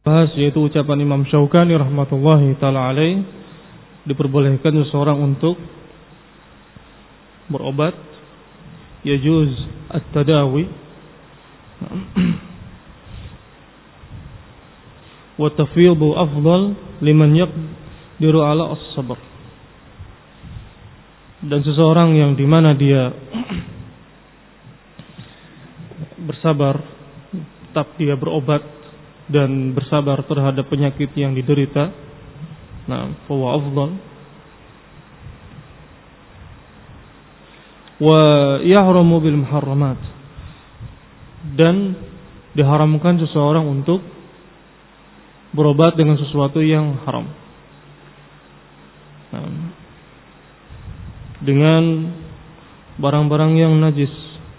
bahas, yaitu ucapan Imam Syaukani rahmatullahi taala alaih, diperbolehkan seseorang untuk berobat, yajuz at-tadawi wa tafwidhu afdal liman yaqdiru ala as-sabr. Dan seseorang yang dimana dia bersabar, tetap dia berobat dan bersabar terhadap penyakit yang diderita, nah, fahuwa afdal. Wa yahramu bil muharramat, dan diharamkan seseorang untuk berobat dengan sesuatu yang haram, nah, dengan barang-barang yang najis,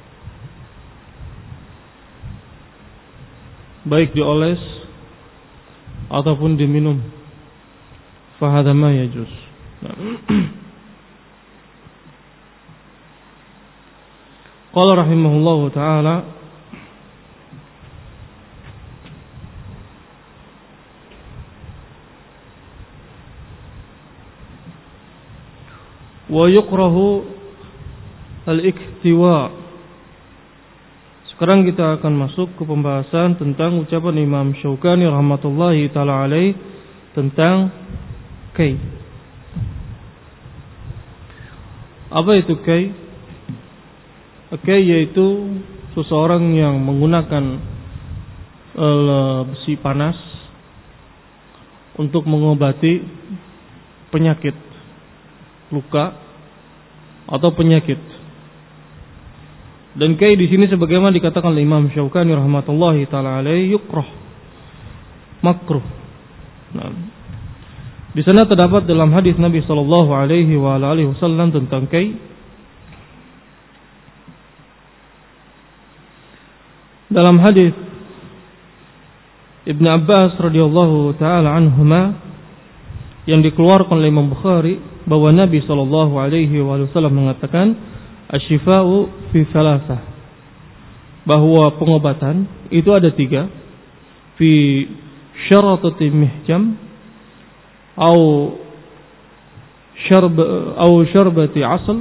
baik dioles ataupun diminum, fahadha ma yajuz. Qala rahimahullahu ta'ala, wa yukrahu al-iktiwa. Sekarang kita akan masuk ke pembahasan tentang ucapan Imam Syaukani rahmatullahi ta'ala alaih tentang kai. Apa itu kai? Kai yaitu seseorang yang menggunakan besi panas untuk mengobati penyakit, luka atau penyakit. Dan kai di sini sebagaimana dikatakan oleh Imam Syaukani rahmatullahi taala alaihi, yukrah, makruh. Nah, di sana terdapat dalam hadis Nabi sallallahu alaihi wasallam tentang kai. Dalam hadis Ibn Abbas radhiyallahu taala anhuma yang dikeluarkan oleh Imam Bukhari, bahwa Nabi sallallahu alaihi wasallam mengatakan, asyifa'u fi thalathah, bahwa pengobatan itu ada 3, fi syaratati mihjam au syarbati asl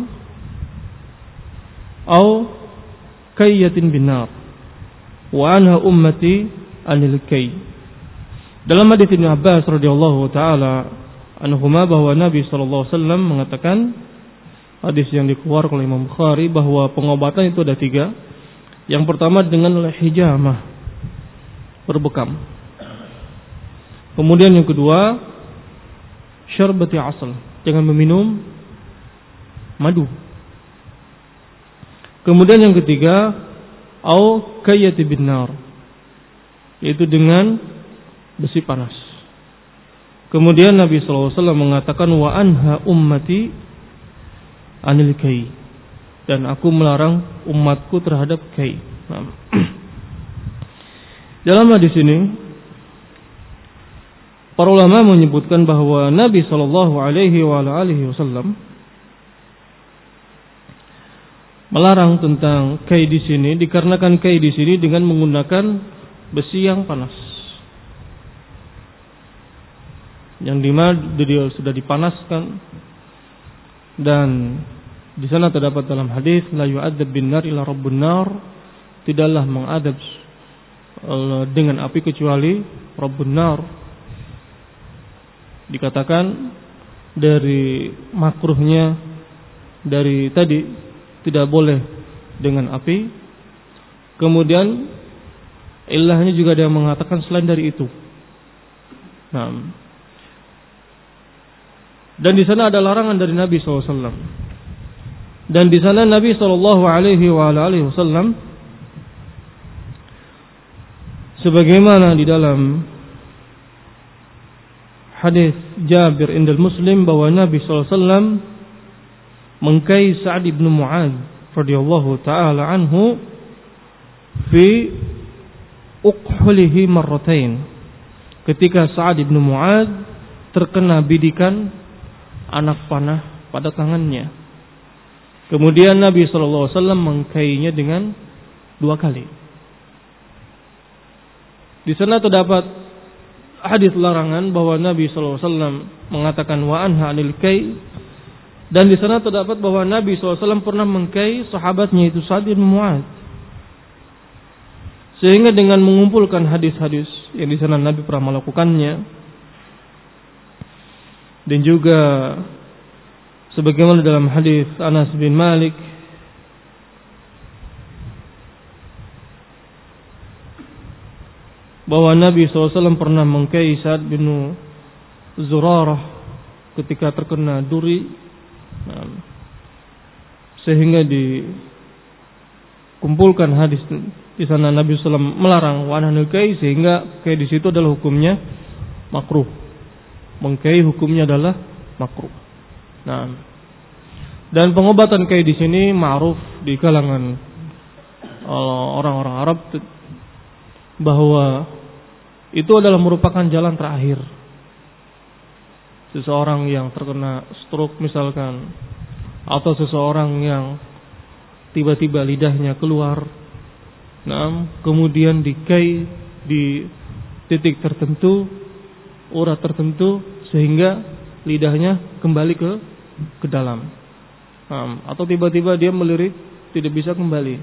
au kayyatin binar wa anha ummati anil kay. Dalam hadis Ibnu Abbas radhiyallahu taala anhuma, bahwa Nabi sallallahu alaihi wasallam mengatakan, hadis yang dikeluarkan oleh Imam Bukhari, bahwa pengobatan itu ada 3. Yang pertama dengan hijamah, berbekam. Kemudian yang kedua, syarbati asal, dengan meminum madu. Kemudian yang ketiga, au kayyati binar, yaitu dengan besi panas. Kemudian Nabi sallallahu alaihi wasallam mengatakan, wa anha ummati anil kai, dan aku melarang umatku terhadap kai. Nah, dalam hadis ini para ulama menyebutkan bahwa Nabi sallallahu alaihi wasallam melarang tentang kai di sini, dikarenakan kai di sini dengan menggunakan besi yang panas, yang dimana dia sudah dipanaskan. Dan di sana terdapat dalam hadis, la yu'adzab bin nar illa rabbun nar, tidaklah mengadab dengan api kecuali rabbun nar. Dikatakan dari makruhnya dari tadi, tidak boleh dengan api. Kemudian ilahnya juga ada yang mengatakan selain dari itu. Nah, dan di sana ada larangan dari Nabi SAW. Dan di sana Nabi SAW, sebagaimana di dalam hadis Jabir indal Muslim, bahwa Nabi SAW mengkai Sa'ad ibn Mu'adz radhiyallahu ta'ala anhu fi uqhulihi marratain, ketika Sa'ad ibn Mu'adz terkena bidikan anak panah pada tangannya. Kemudian Nabi SAW mengkainya dengan 2 kali. Di sana terdapat hadis larangan bahwa Nabi sallallahu alaihi wasallam mengatakan wa anha 'anil kai, dan di sana terdapat bahwa Nabi sallallahu alaihi wasallam pernah mengkai sahabatnya itu Sa'd bin Mu'adz. Sehingga dengan mengumpulkan hadis-hadis yang di sana Nabi pernah melakukannya, dan juga sebagaimana dalam hadis Anas bin Malik bahwa Nabi SAW pernah mengkai Sa'd bin Zurarah ketika terkena duri, sehingga dikumpulkan hadis di sana Nabi SAW melarang wananul kai, sehingga kai di situ adalah hukumnya makruh. Mengkai hukumnya adalah makruh. Nah, dan pengobatan kai di sini ma'ruf di kalangan orang-orang Arab bahwa itu adalah merupakan jalan terakhir. Seseorang yang terkena stroke misalkan, atau seseorang yang tiba-tiba lidahnya keluar, kemudian dikai di titik tertentu, urat tertentu, sehingga lidahnya kembali ke dalam, atau tiba-tiba dia melirik tidak bisa kembali.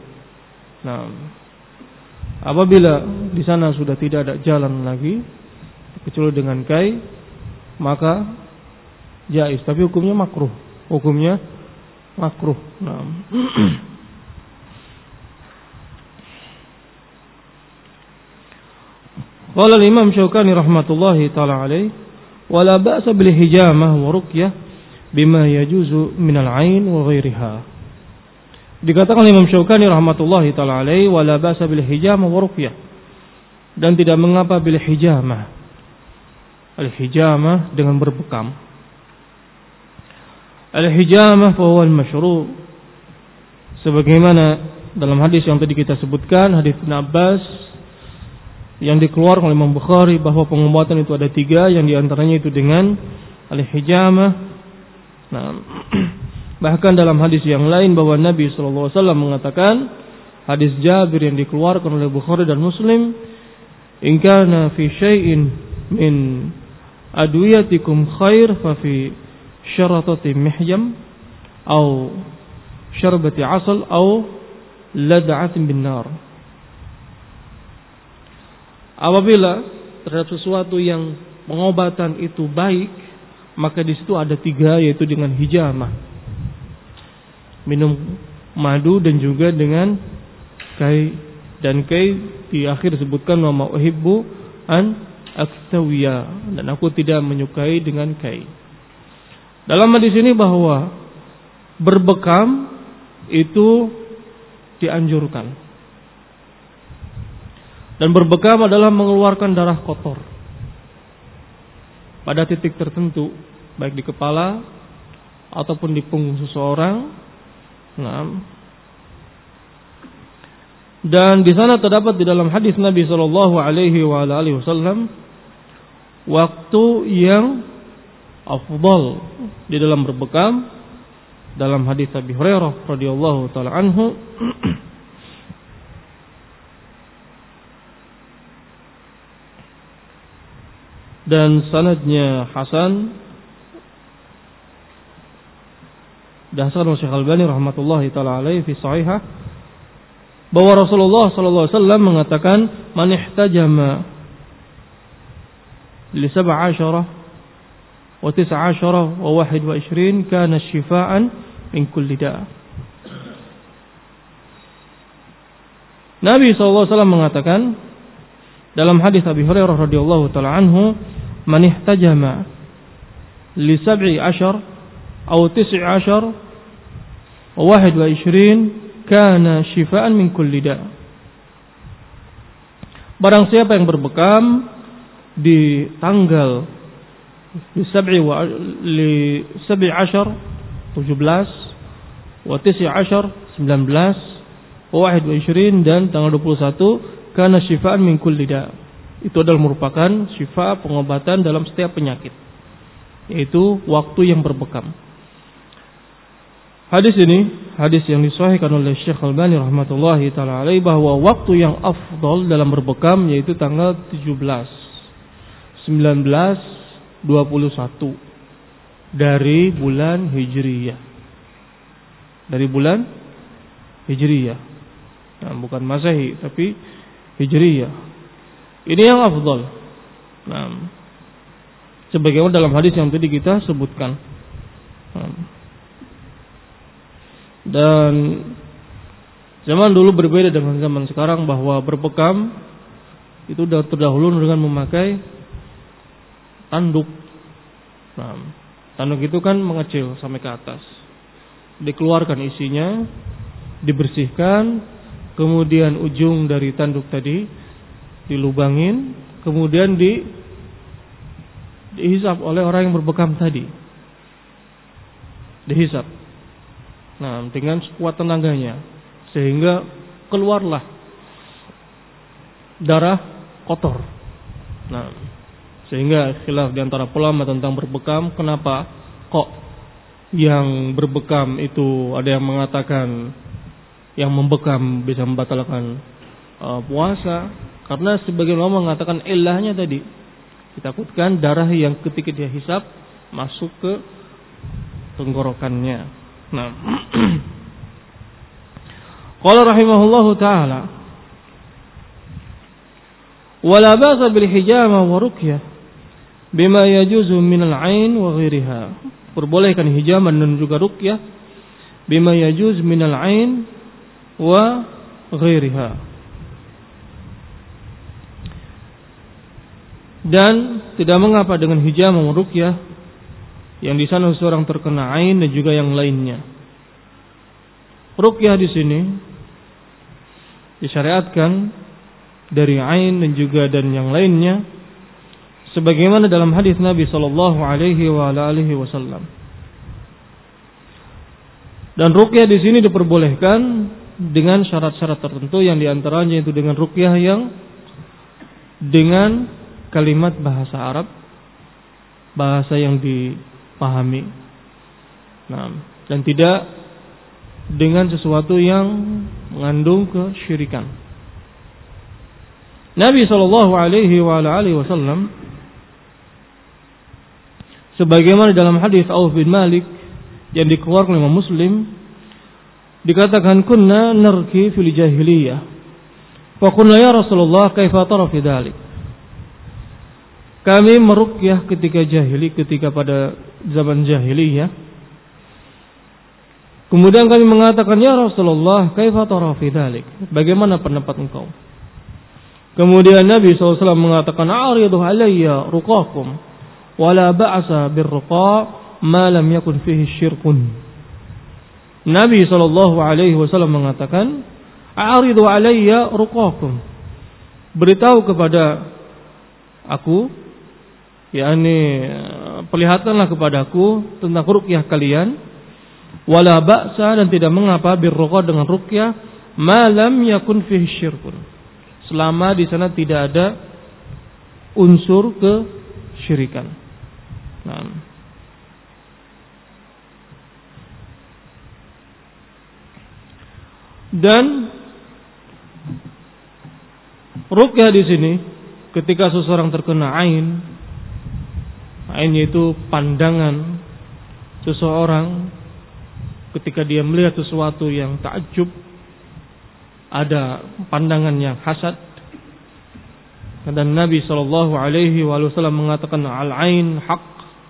Apabila di sana sudah tidak ada jalan lagi kecuali dengan kai, maka jaiz, tapi hukumnya makruh. Hukumnya makruh. Qala al-Imam Syaukani rahmatullahi taala alaih, wala ba'sa bil hijamah wa ruqyah bima yajuzu min al-'ain wa ghairiha. Dikatakan Imam Syaukani rahmatullahi taala alaihi, wala ba'sa bil hijamah wa ruqyah, dan tidak mengapa bil hijamah. Al hijamah dengan berbekam. Al hijamah fa huwa al masyru', sebagaimana dalam hadis yang tadi kita sebutkan, hadis Ibnu Abbas yang dikeluarkan oleh Imam Bukhari, bahwa pengobatan itu ada 3, yang diantaranya itu dengan al hijamah. Bahkan dalam hadis yang lain bahwa Nabi sallallahu alaihi wasallam mengatakan, hadis Jabir yang dikeluarkan oleh Bukhari dan Muslim, in kana fi syai'in min adwiyatikum khair fa fi syaratati mihyam au syarbati asal au lad'atin bin nar. Apabila terhadap sesuatu yang pengobatan itu baik, maka di situ ada 3, yaitu dengan hijamah, minum madu, dan juga dengan kai. Dan kai di akhir disebutkan wa ma uhibbu an aktawiya, dan aku tidak menyukai dengan kai. Dalam hadis ini bahwa berbekam itu dianjurkan, dan berbekam adalah mengeluarkan darah kotor pada titik tertentu, baik di kepala ataupun di punggung seseorang. Dan di sana terdapat di dalam hadis Nabi sallallahu alaihi wasallam waktu yang afdal di dalam berbekam, dalam hadis Abi Hurairah radhiyallahu taala anhu, dan sanadnya hasan, Dasar Syekh Al-Albani rahmatullahi taala alaihi fi sahihah, bahwa Rasulullah sallallahu alaihi wasallam mengatakan, man ihtajama li 17 wa 19 wa 21 kana shifaan min kulli da'. Nabi sallallahu alaihi wasallam mengatakan dalam hadis Abi Hurairah radhiyallahu taala anhu, man ihtajama li 17 atau 19 wa 21 kana shifaan min kulli da'. Barang siapa yang berbekam di tanggal li 17 wa 19 wa 21 dan tanggal 21, kana shifaan min kulli da'. Itu adalah merupakan syifa, pengobatan dalam setiap penyakit, yaitu waktu yang berbekam. Hadis ini, hadis yang disahihkan oleh Syekh Al-Albani rahmatullahi taala alaihi, bahwa waktu yang afdal dalam berbekam yaitu tanggal 17, 1921 dari bulan Hijriyah. Dari bulan Hijriyah. Nah, bukan Masehi tapi Hijriyah. Ini yang afdal. Nah, sebagaimana dalam hadis yang tadi kita sebutkan. Dan zaman dulu berbeda dengan zaman sekarang, bahwa berbekam itu sudah terdahulu dengan memakai tanduk. Nah, tanduk itu kan mengecil sampai ke atas. Dikeluarkan isinya, dibersihkan, kemudian ujung dari tanduk tadi dilubangin, kemudian dihisap oleh orang yang berbekam tadi. Dihisap. Nah, dengan sekuat tenaganya, sehingga keluarlah darah kotor. Nah, sehingga khilaf di antara ulama tentang berbekam, kenapa kok yang berbekam itu ada yang mengatakan yang membekam bisa membatalkan puasa, karena sebagian ulama mengatakan ilahnya tadi ditakutkan darah yang ketika dia hisap masuk ke tenggorokannya. Nah, qala rahimahullahu taala wala ba'sa bil hijama wa ruqyah bima yajuzu min al-'ain wa ghairiha. Perbolehkan hijaman dan juga ruqyah bima yajuz min al-'ain wa ghairiha. Dan tidak mengapa dengan hijama wa ruqyah yang di sana seorang terkena ain dan juga yang lainnya. Ruqyah di sini disyariatkan dari ain dan juga dan yang lainnya, sebagaimana dalam hadis Nabi sallallahu alaihi wasallam. Dan ruqyah di sini diperbolehkan dengan syarat-syarat tertentu, yang diantaranya itu dengan ruqyah yang dengan kalimat bahasa Arab, bahasa yang dipahami. Nah, dan tidak dengan sesuatu yang mengandung kesyirikan. Nabi sallallahu alaihi wasallam sebagaimana dalam hadis Auf bin Malik yang dikeluarkan oleh Muslim, dikatakan kunna narki fil jahiliyah. Fa qulna ya Rasulullah kaifa tara fi dzalik? Kami meruqyah ketika pada zaman jahiliyah. Kemudian kami mengatakan ya Rasulullah kaifa tara fi dzalik? Bagaimana pendapat engkau? Kemudian Nabi SAW mengatakan a'ridu alayya ruqakum wala ba'sa birruqa ma lam yakun fihi syirkun. Nabi SAW mengatakan a'ridu alayya ruqakum, beritahu kepada aku, yakni perlihatkanlah kepadaku tentang ruqyah kalian, wala ba'sa, dan tidak mengapa birruqa dengan ruqyah, ma lam yakun fihi syirkun, selama di sana tidak ada unsur kesyirikan. Nah, dan ruqyah di sini ketika seseorang terkena ain yaitu pandangan seseorang ketika dia melihat sesuatu yang takjub, ada pandangan yang hasad. Dan Nabi sallallahu alaihi wasallam mengatakan al-ain haq,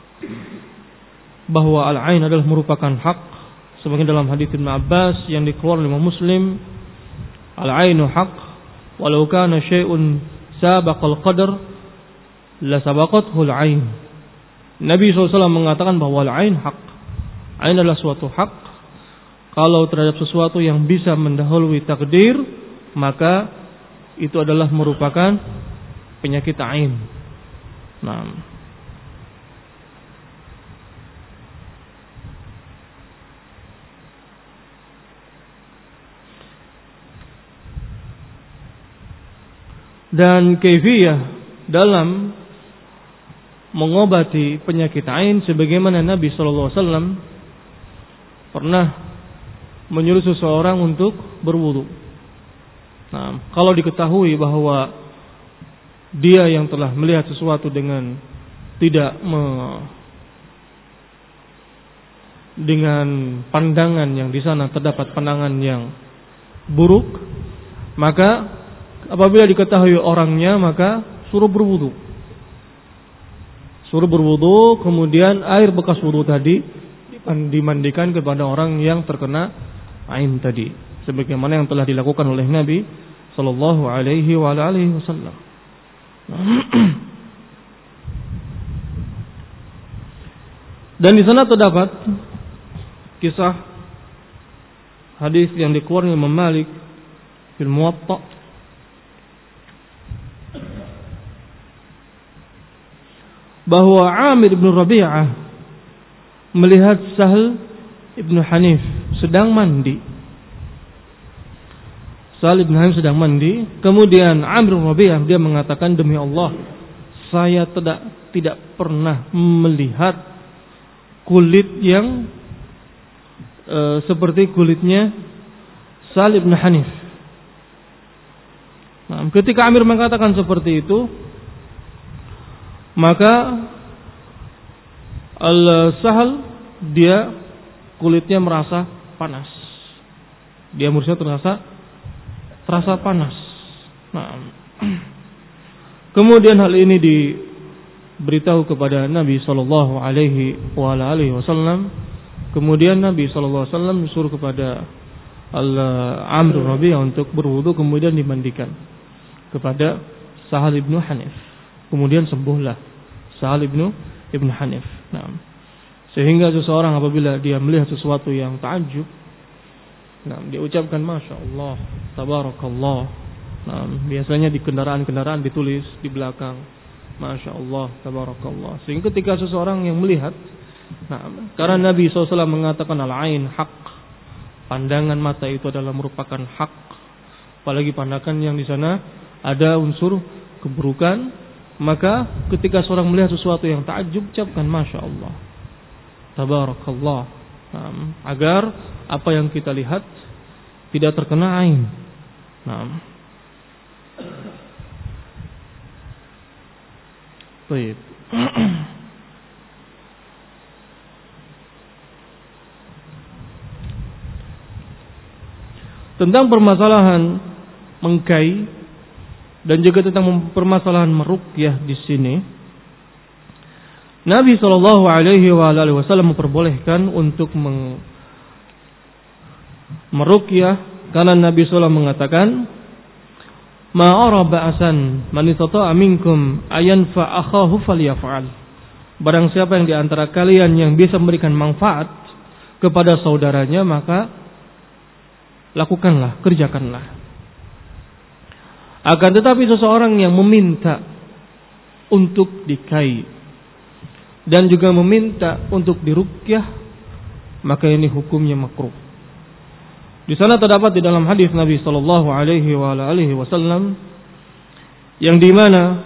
bahwa al-ain adalah merupakan hak, sebagian dalam hadis Ibnu Abbas yang dikeluarkan oleh Muslim, al-ainu haq walau kana syai'un sabaqal qadar la sabaqathu al-ain. Nabi SAW mengatakan bahwa al-ain haq, ain adalah suatu hak. Kalau terhadap sesuatu yang bisa mendahului takdir, maka itu adalah merupakan penyakit ain. Nah, dan kaifiyah dalam mengobati penyakit ain, sebagaimana Nabi SAW pernah menyuruh seseorang untuk berwudu. Nah, kalau diketahui bahwa dia yang telah melihat sesuatu dengan tidak dengan pandangan yang di sana terdapat pandangan yang buruk, maka apabila diketahui orangnya maka suruh berwudu. Suruh berwudu, kemudian air bekas wudu tadi dimandikan kepada orang yang terkena ain tadi, sebagaimana yang telah dilakukan oleh Nabi sallallahu alaihi wasallam. Dan di sana terdapat kisah hadis yang dikeluarkan Imam Malik fil Muwatta bahwa Amir bin Rabi'ah melihat Sahl ibn Hanif sedang mandi. Sahl ibn Hanif sedang mandi. Kemudian Amir bin Rabi'ah dia mengatakan, demi Allah, saya tidak pernah melihat kulit yang seperti kulitnya Sahl ibn Hanif. Nah, ketika Amir mengatakan seperti itu, maka Al-Sahl dia kulitnya merasa panas. Dia merasa terasa panas. Nah, kemudian hal ini diberitahu kepada Nabi sallallahu alaihi wasallam. Kemudian Nabi sallallahu alaihi wasallam disuruh kepada Amr bin Rabi'ah untuk berwudu, kemudian dimandikan kepada Sahl ibn Hanif. Kemudian sembuhlah Sahl ibn Hanif. Nah, sehingga seseorang apabila dia melihat sesuatu yang takjub, nah, dia ucapkan Masya Allah, Tabarakallah. Nah, biasanya di kendaraan-kendaraan ditulis di belakang Masya Allah, Tabarakallah. Sehingga ketika seseorang yang melihat, nah, karena Nabi SAW mengatakan al-ain haq, pandangan mata itu adalah merupakan hak, apalagi pandangan yang di sana ada unsur keburukan, maka ketika seorang melihat sesuatu yang takjub, ucapkan Masya Allah, Tabarakallah, agar apa yang kita lihat tidak terkena ain. Baik. Tentang permasalahan mengkai dan juga tentang permasalahan meruqyah di sini, Nabi sallallahu alaihi wasallam memperbolehkan untuk meruqyah, karena Nabi sallallahu mengatakan, "Ma ara ba'san man istata'a minkum ayanfa akhahu falyaf'al." Barang siapa yang di antara kalian yang bisa memberikan manfaat kepada saudaranya, maka lakukanlah, kerjakanlah. Akan tetapi seseorang yang meminta untuk dikai dan juga meminta untuk diruqyah, maka ini hukumnya makruh. Di sana terdapat di dalam hadis Nabi sallallahu alaihi wasallam yang di mana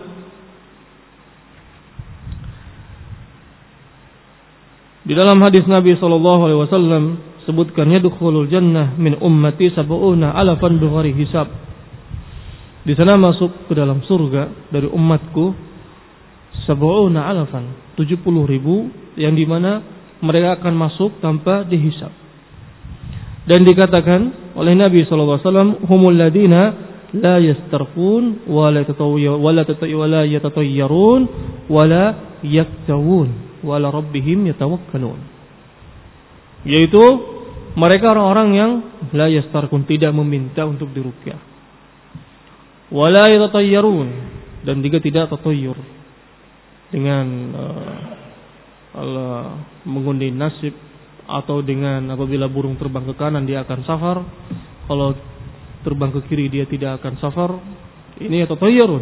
di dalam hadis Nabi sallallahu alaihi wasallam sebutkan yadkhulul jannah min ummati sab'una alafan bighairi hisab. Di sana masuk ke dalam surga dari umatku sab'una alafan, 70.000, yang di mana mereka akan masuk tanpa dihisab. Dan dikatakan oleh Nabi sallallahu alaihi wasallam, humul ladina la yastarqun wa la yatatayyarun wa la yaktawun wa la rabbihim yatawakkalun. Yaitu mereka orang-orang yang la yastarqun, tidak meminta untuk diruqyah, wa la yatatayyarun, dan juga tidak tatayyur dengan mengundi nasib, atau dengan apabila burung terbang ke kanan dia akan safar, kalau terbang ke kiri dia tidak akan safar. Ini tatayyurun.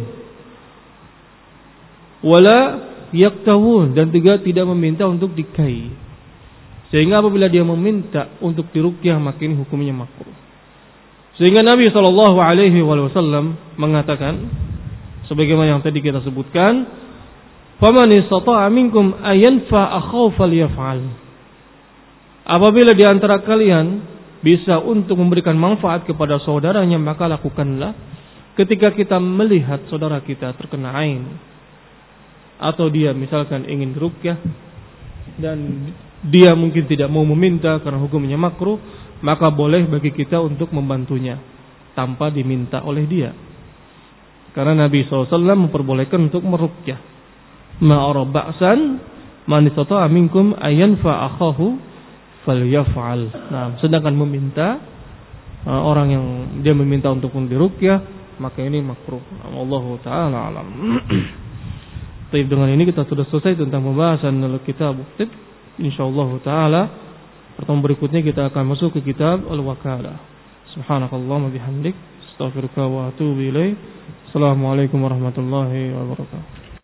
Wala yaktawun, dan juga tidak meminta untuk dikai. Sehingga apabila dia meminta untuk diruqyah, maka ini hukumnya makruh. Sehingga Nabi sallallahu alaihi wasallam mengatakan sebagaimana yang tadi kita sebutkan, faman istata'a minkum ayanfa akhahu falyaf'al. Apabila di antara kalian bisa untuk memberikan manfaat kepada saudaranya, maka lakukanlah. ketika kita melihat saudara kita terkena ain, atau dia misalkan ingin diruqyah dan dia mungkin tidak mau meminta karena hukumnya makruh, maka boleh bagi kita untuk membantunya tanpa diminta oleh dia. Karena Nabi SAW memperbolehkan untuk meruqyah. Ma'ara ba'san man istata'a minkum ayanfa akhahu falyaf'al. Nah, sedangkan meminta orang yang dia meminta untuk diruqyah, maka ini makruh. Wallahu taala alam. Baik, dengan ini kita sudah selesai tentang pembahasan kitab Tib. Insyaallah taala pertemuan berikutnya kita akan masuk ke kitab Al-Wakalah. Subhanakallahumma bihamdik, astaghfiruka wa atubu ilaik. Assalamualaikum warahmatullahi wabarakatuh.